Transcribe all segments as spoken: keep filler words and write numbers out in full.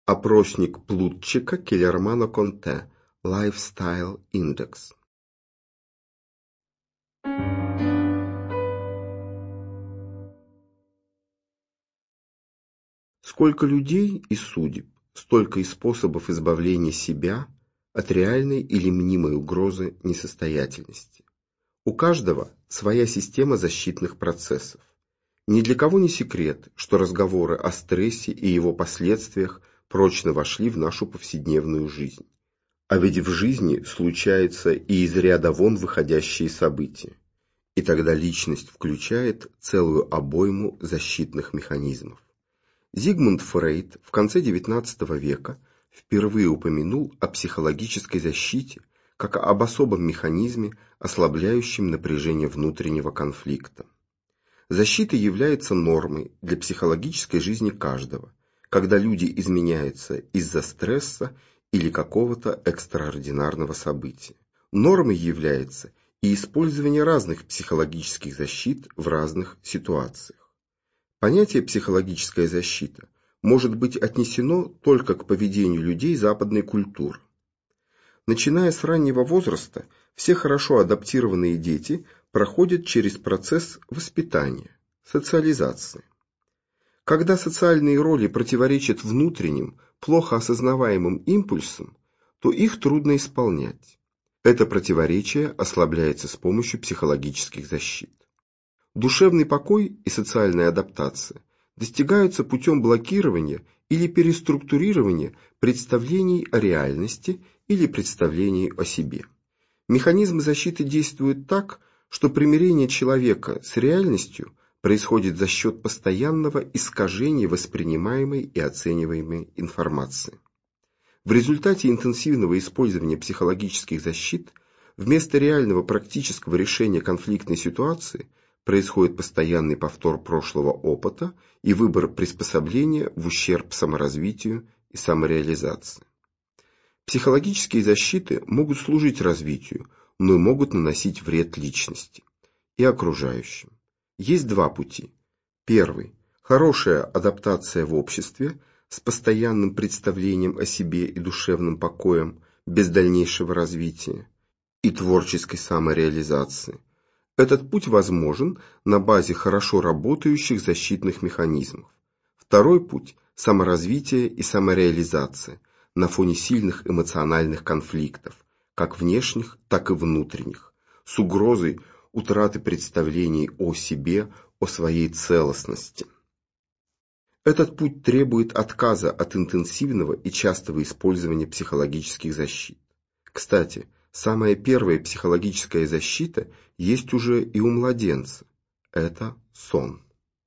Опросник Плутчика Келлермана-Конте. Lifestyle Index. Сколько людей и судеб, столько и способов избавления себя от реальной или мнимой угрозы несостоятельности. У каждого своя система защитных процессов. Ни для кого не секрет, что разговоры о стрессе и его последствиях прочно вошли в нашу повседневную жизнь. А ведь в жизни случаются и из ряда вон выходящие события. И тогда личность включает целую обойму защитных механизмов. Зигмунд Фрейд в конце девятнадцатого века впервые упомянул о психологической защите как об особом механизме, ослабляющем напряжение внутреннего конфликта. Защита является нормой для психологической жизни каждого, когда люди изменяются из-за стресса или какого-то экстраординарного события. Нормой является и использование разных психологических защит в разных ситуациях. Понятие «психологическая защита» может быть отнесено только к поведению людей западной культуры. Начиная с раннего возраста, все хорошо адаптированные дети проходят через процесс воспитания, социализации. Когда социальные роли противоречат внутренним, плохо осознаваемым импульсам, то их трудно исполнять. Это противоречие ослабляется с помощью психологических защит. Душевный покой и социальная адаптация достигаются путем блокирования или переструктурирования представлений о реальности или представлений о себе. Механизмы защиты действуют так, что примирение человека с реальностью происходит за счет постоянного искажения воспринимаемой и оцениваемой информации. В результате интенсивного использования психологических защит вместо реального практического решения конфликтной ситуации происходит постоянный повтор прошлого опыта и выбор приспособления в ущерб саморазвитию и самореализации. Психологические защиты могут служить развитию, но и могут наносить вред личности и окружающим. Есть два пути. Первый – хорошая адаптация в обществе с постоянным представлением о себе и душевным покоем без дальнейшего развития и творческой самореализации. Этот путь возможен на базе хорошо работающих защитных механизмов. Второй путь – саморазвитие и самореализация на фоне сильных эмоциональных конфликтов, как внешних, так и внутренних, с угрозой утраты представлений о себе, о своей целостности. Этот путь требует отказа от интенсивного и частого использования психологических защит. Кстати, самая первая психологическая защита есть уже и у младенца. Это сон.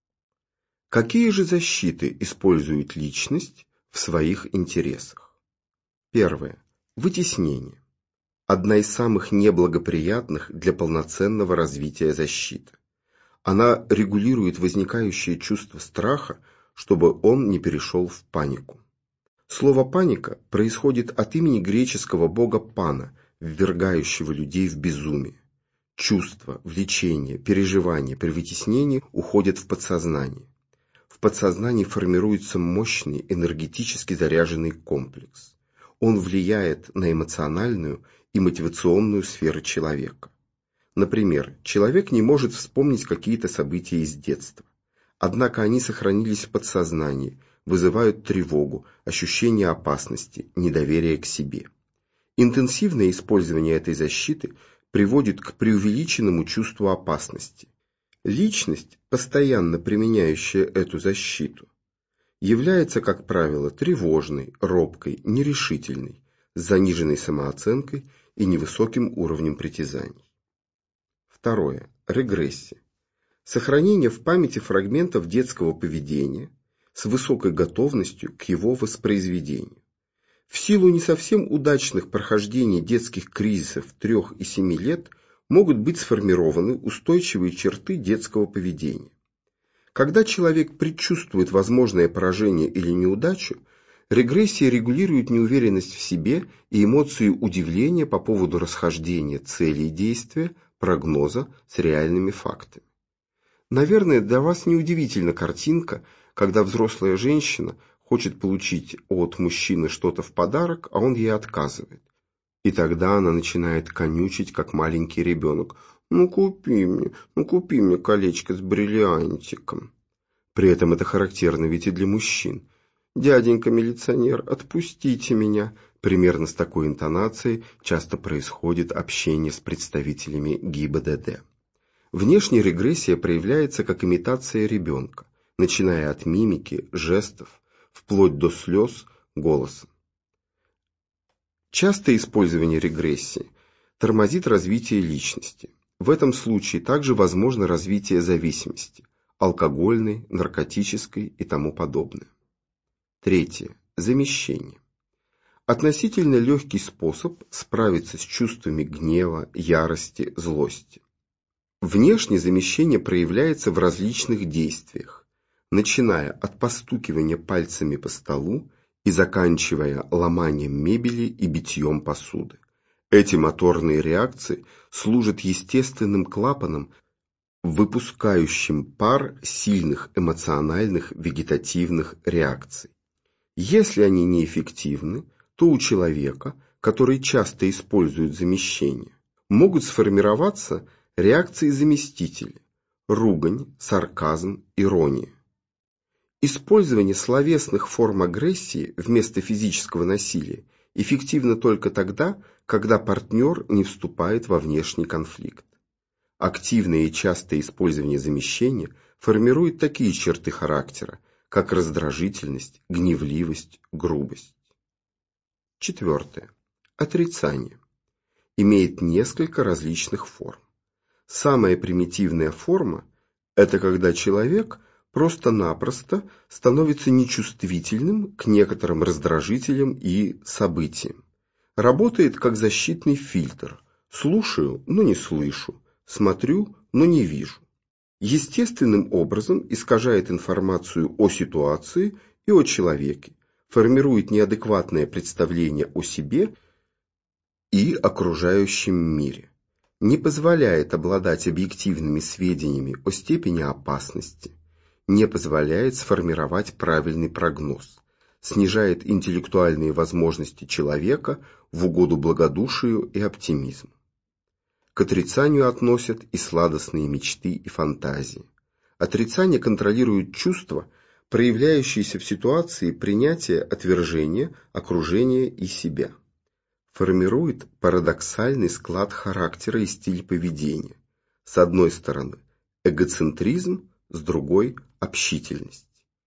Какие же защиты использует личность в своих интересах? Первое. Вытеснение. Одна из самых неблагоприятных для полноценного развития защиты. Она регулирует возникающее чувство страха, чтобы он не перешел в панику. Слово «паника» происходит от имени греческого бога Пана, ввергающего людей в безумие. Чувства, влечения, переживания при вытеснении уходят в подсознание. В подсознании формируется мощный энергетически заряженный комплекс. Он влияет на эмоциональную и мотивационную сферы человека. Например, человек не может вспомнить какие-то события из детства. Однако они сохранились в подсознании, вызывают тревогу, ощущение опасности, недоверие к себе. Интенсивное использование этой защиты приводит к преувеличенному чувству опасности. Личность, постоянно применяющая эту защиту, является, как правило, тревожной, робкой, нерешительной, с заниженной самооценкой и невысоким уровнем притязаний. Второе. Регрессия. Сохранение в памяти фрагментов детского поведения с высокой готовностью к его воспроизведению. В силу не совсем удачных прохождений детских кризисов трёх и семи лет могут быть сформированы устойчивые черты детского поведения. Когда человек предчувствует возможное поражение или неудачу, регрессия регулирует неуверенность в себе и эмоцию удивления по поводу расхождения целей действия, прогноза с реальными фактами. Наверное, для вас неудивительна картинка, когда взрослая женщина хочет получить от мужчины что-то в подарок, а он ей отказывает. И тогда она начинает конючить, как маленький ребенок. «Ну купи мне, ну купи мне колечко с бриллиантиком». При этом это характерно ведь и для мужчин. «Дяденька-милиционер, отпустите меня». Примерно с такой интонацией часто происходит общение с представителями ГИБДД. Внешняя регрессия проявляется как имитация ребенка, начиная от мимики, жестов, вплоть до слез, голоса. Частое использование регрессии тормозит развитие личности. В этом случае также возможно развитие зависимости – алкогольной, наркотической и тому подобное. Третье. Замещение. Относительно легкий способ справиться с чувствами гнева, ярости, злости. Внешне замещение проявляется в различных действиях, начиная от постукивания пальцами по столу и заканчивая ломанием мебели и битьем посуды. Эти моторные реакции служат естественным клапаном, выпускающим пар сильных эмоциональных вегетативных реакций. Если они неэффективны, то у человека, который часто использует замещение, могут сформироваться реакции-заместители – ругань, сарказм, ирония. Использование словесных форм агрессии вместо физического насилия эффективно только тогда, когда партнер не вступает во внешний конфликт. Активное и частое использование замещения формирует такие черты характера, как раздражительность, гневливость, грубость. Четвертое. Отрицание. Имеет несколько различных форм. Самая примитивная форма – это когда человек просто-напросто становится нечувствительным к некоторым раздражителям и событиям. Работает как защитный фильтр. Слушаю, но не слышу. Смотрю, но не вижу. Естественным образом искажает информацию о ситуации и о человеке, формирует неадекватное представление о себе и окружающем мире, не позволяет обладать объективными сведениями о степени опасности, не позволяет сформировать правильный прогноз, снижает интеллектуальные возможности человека в угоду благодушию и оптимизму. К отрицанию относят и сладостные мечты и фантазии. Отрицание контролирует чувства, проявляющиеся в ситуации принятия отвержения, окружения и себя. Формирует парадоксальный склад характера и стиль поведения. С одной стороны эгоцентризм, с другой – общительность.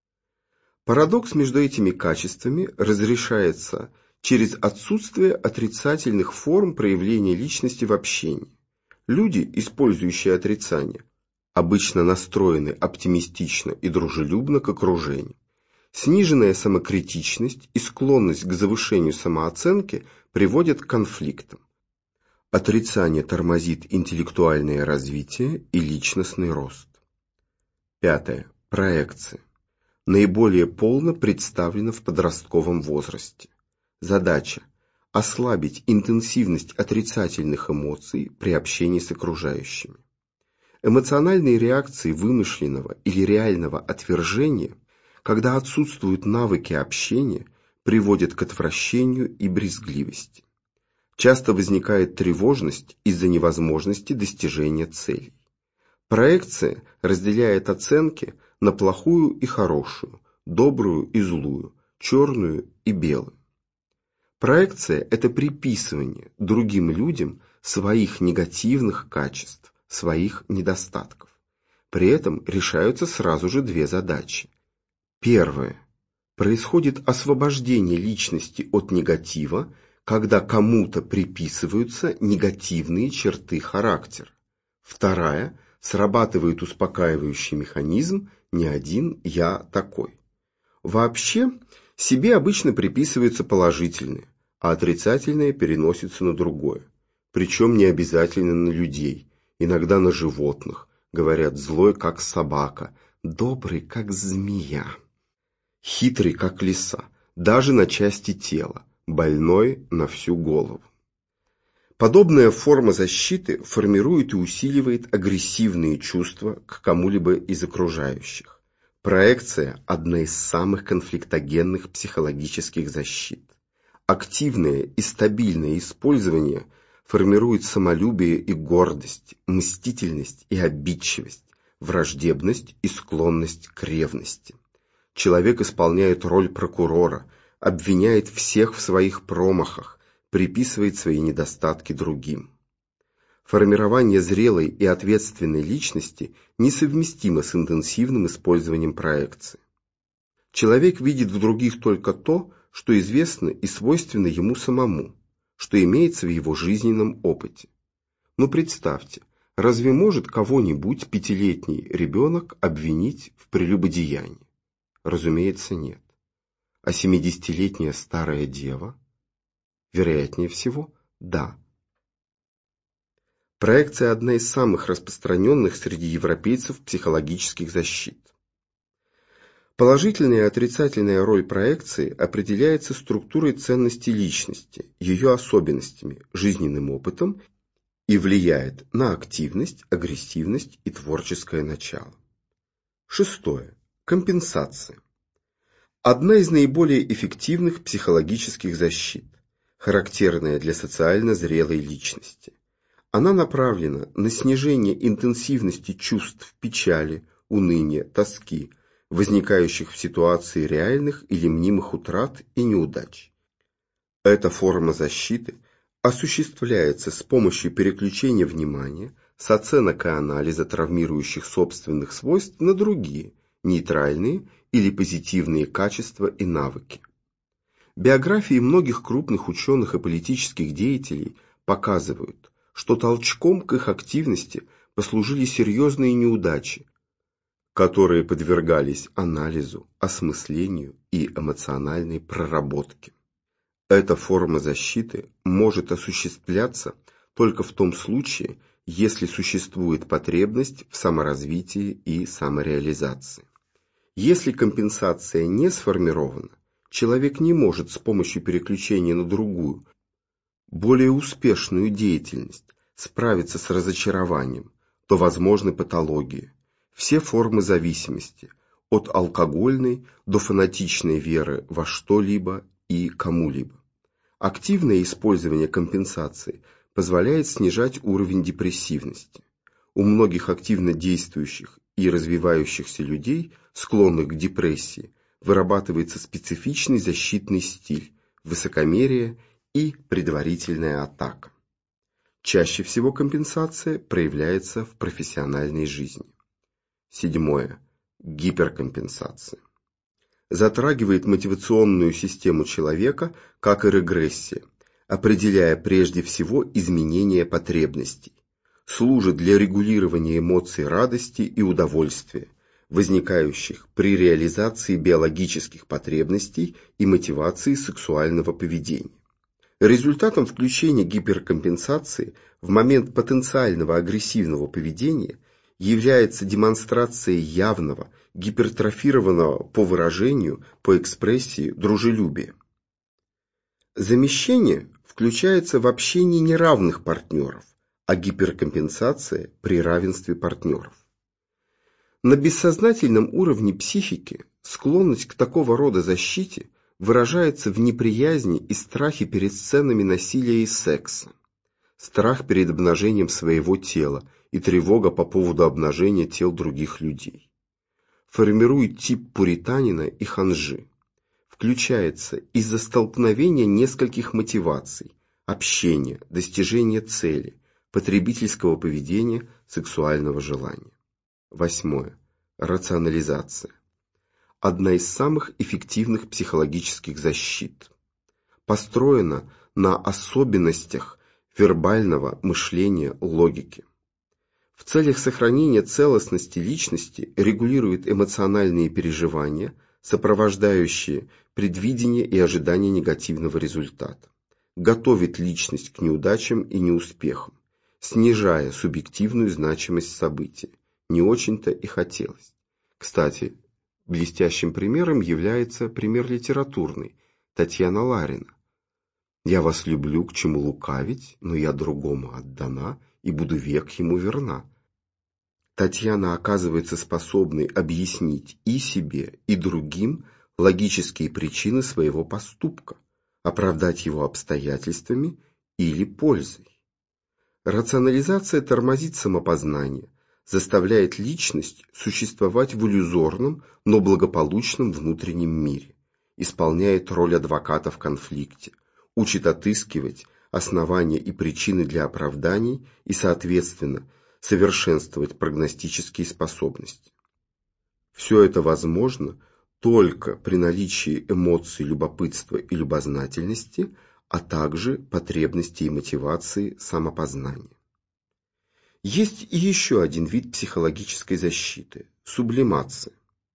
Парадокс между этими качествами разрешается через отсутствие отрицательных форм проявления личности в общении. Люди, использующие отрицание, обычно настроены оптимистично и дружелюбно к окружению. Сниженная самокритичность и склонность к завышению самооценки приводят к конфликтам. Отрицание тормозит интеллектуальное развитие и личностный рост. Пятое. Проекция. Наиболее полно представлена в подростковом возрасте. Задача – ослабить интенсивность отрицательных эмоций при общении с окружающими. Эмоциональные реакции вымышленного или реального отвержения, когда отсутствуют навыки общения, приводят к отвращению и брезгливости. Часто возникает тревожность из-за невозможности достижения целей. Проекция разделяет оценки на плохую и хорошую, добрую и злую, черную и белую. Проекция – это приписывание другим людям своих негативных качеств, своих недостатков. При этом решаются сразу же две задачи. Первое. Происходит освобождение личности от негатива, когда кому-то приписываются негативные черты характера. Вторая. Срабатывает успокаивающий механизм «не один я такой». Вообще, себе обычно приписываются положительные, а отрицательные переносятся на другое. Причем не обязательно на людей, иногда на животных. Говорят, злой, как собака, добрый, как змея, хитрый, как лиса, даже на части тела, больной на всю голову. Подобная форма защиты формирует и усиливает агрессивные чувства к кому-либо из окружающих. Проекция – одна из самых конфликтогенных психологических защит. Активное и стабильное использование формирует самолюбие и гордость, мстительность и обидчивость, враждебность и склонность к ревности. Человек исполняет роль прокурора, обвиняет всех в своих промахах, приписывает свои недостатки другим. Формирование зрелой и ответственной личности несовместимо с интенсивным использованием проекции. Человек видит в других только то, что известно и свойственно ему самому, что имеется в его жизненном опыте. Но представьте, разве может кого-нибудь пятилетний ребенок обвинить в прелюбодеянии? Разумеется, нет. А семидесятилетняя старая дева? Вероятнее всего, да. Проекция – одна из самых распространенных среди европейцев психологических защит. Положительная и отрицательная роль проекции определяется структурой ценностей личности, ее особенностями, жизненным опытом и влияет на активность, агрессивность и творческое начало. Шестое. Компенсация. Одна из наиболее эффективных психологических защит, характерная для социально зрелой личности. Она направлена на снижение интенсивности чувств печали, уныния, тоски, возникающих в ситуации реальных или мнимых утрат и неудач. Эта форма защиты осуществляется с помощью переключения внимания с оценок и анализа травмирующих собственных свойств на другие, нейтральные или позитивные качества и навыки. Биографии многих крупных ученых и политических деятелей показывают, что толчком к их активности послужили серьезные неудачи, которые подвергались анализу, осмыслению и эмоциональной проработке. Эта форма защиты может осуществляться только в том случае, если существует потребность в саморазвитии и самореализации. Если компенсация не сформирована, человек не может с помощью переключения на другую, более успешную деятельность справиться с разочарованием, то возможны патологии, все формы зависимости, от алкогольной до фанатичной веры во что-либо и кому-либо. Активное использование компенсации позволяет снижать уровень депрессивности. У многих активно действующих и развивающихся людей, склонных к депрессии, вырабатывается специфичный защитный стиль, высокомерие и предварительная атака. Чаще всего компенсация проявляется в профессиональной жизни. Седьмое. Гиперкомпенсация. Затрагивает мотивационную систему человека, как и регрессия, определяя прежде всего изменения потребностей. Служит для регулирования эмоций радости и удовольствия, возникающих при реализации биологических потребностей и мотивации сексуального поведения. Результатом включения гиперкомпенсации в момент потенциального агрессивного поведения является демонстрация явного, гипертрофированного по выражению, по экспрессии дружелюбия. Замещение включается в общении неравных партнеров, а гиперкомпенсация при равенстве партнеров. На бессознательном уровне психики склонность к такого рода защите выражается в неприязни и страхе перед сценами насилия и секса, страх перед обнажением своего тела и тревога по поводу обнажения тел других людей. Формирует тип пуританина и ханжи. Включается из-за столкновения нескольких мотиваций: общения, достижения цели, потребительского поведения, сексуального желания. Восьмое. Рационализация. Одна из самых эффективных психологических защит. Построена на особенностях вербального мышления логики. В целях сохранения целостности личности регулирует эмоциональные переживания, сопровождающие предвидение и ожидание негативного результата. Готовит личность к неудачам и неуспехам, снижая субъективную значимость события. Не очень-то и хотелось. Кстати, блестящим примером является пример литературный Татьяна Ларина. «Я вас люблю, к чему лукавить, но я другому отдана и буду век ему верна». Татьяна оказывается способной объяснить и себе, и другим логические причины своего поступка, оправдать его обстоятельствами или пользой. Рационализация тормозит самопознание, заставляет личность существовать в иллюзорном, но благополучном внутреннем мире, исполняет роль адвоката в конфликте, учит отыскивать основания и причины для оправданий и, соответственно, совершенствовать прогностические способности. Все это возможно только при наличии эмоций любопытства и любознательности, а также потребности и мотивации самопознания. Есть и еще один вид психологической защиты – сублимация.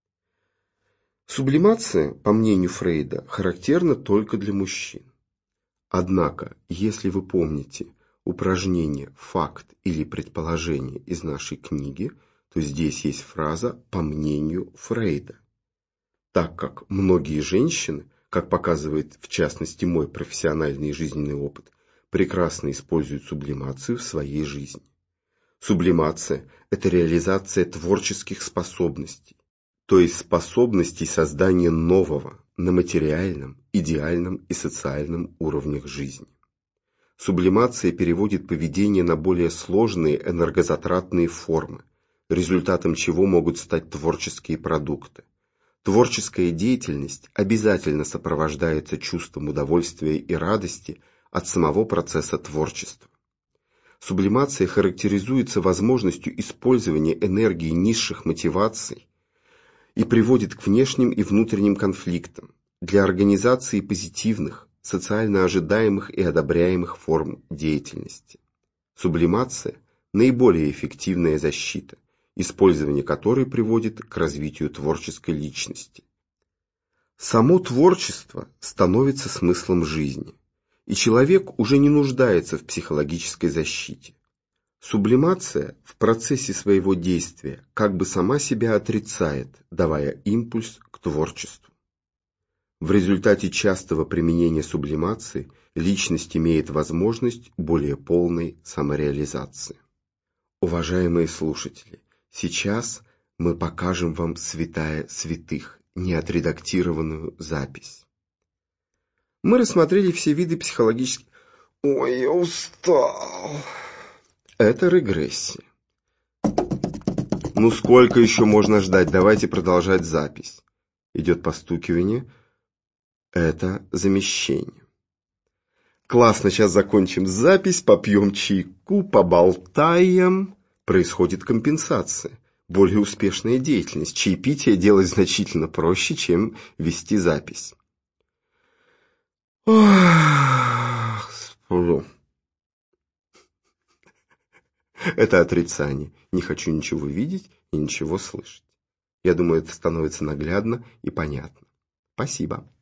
Сублимация, по мнению Фрейда, характерна только для мужчин. Однако, если вы помните упражнение «факт» или «предположение» из нашей книги, то здесь есть фраза «по мнению Фрейда». Так как многие женщины, как показывает в частности мой профессиональный и жизненный опыт, прекрасно используют сублимацию в своей жизни. Сублимация – это реализация творческих способностей, то есть способностей создания нового на материальном, идеальном и социальном уровнях жизни. Сублимация переводит поведение на более сложные энергозатратные формы, результатом чего могут стать творческие продукты. Творческая деятельность обязательно сопровождается чувством удовольствия и радости от самого процесса творчества. Сублимация характеризуется возможностью использования энергии низших мотиваций и приводит к внешним и внутренним конфликтам для организации позитивных, социально ожидаемых и одобряемых форм деятельности. Сублимация – наиболее эффективная защита, использование которой приводит к развитию творческой личности. Само творчество становится смыслом жизни, и человек уже не нуждается в психологической защите. Сублимация в процессе своего действия как бы сама себя отрицает, давая импульс к творчеству. В результате частого применения сублимации личность имеет возможность более полной самореализации. Уважаемые слушатели, сейчас мы покажем вам святая святых, неотредактированную запись. Мы рассмотрели все виды психологических... Ой, я устал. Это регрессия. Ну сколько еще можно ждать? Давайте продолжать запись. Идет постукивание. Это замещение. Классно, сейчас закончим запись, попьем чайку, поболтаем. Происходит компенсация. Более успешная деятельность. Чаепитие делать значительно проще, чем вести запись. Ох, сплю. Это отрицание. Не хочу ничего видеть и ничего слышать. Я думаю, это становится наглядно и понятно. Спасибо.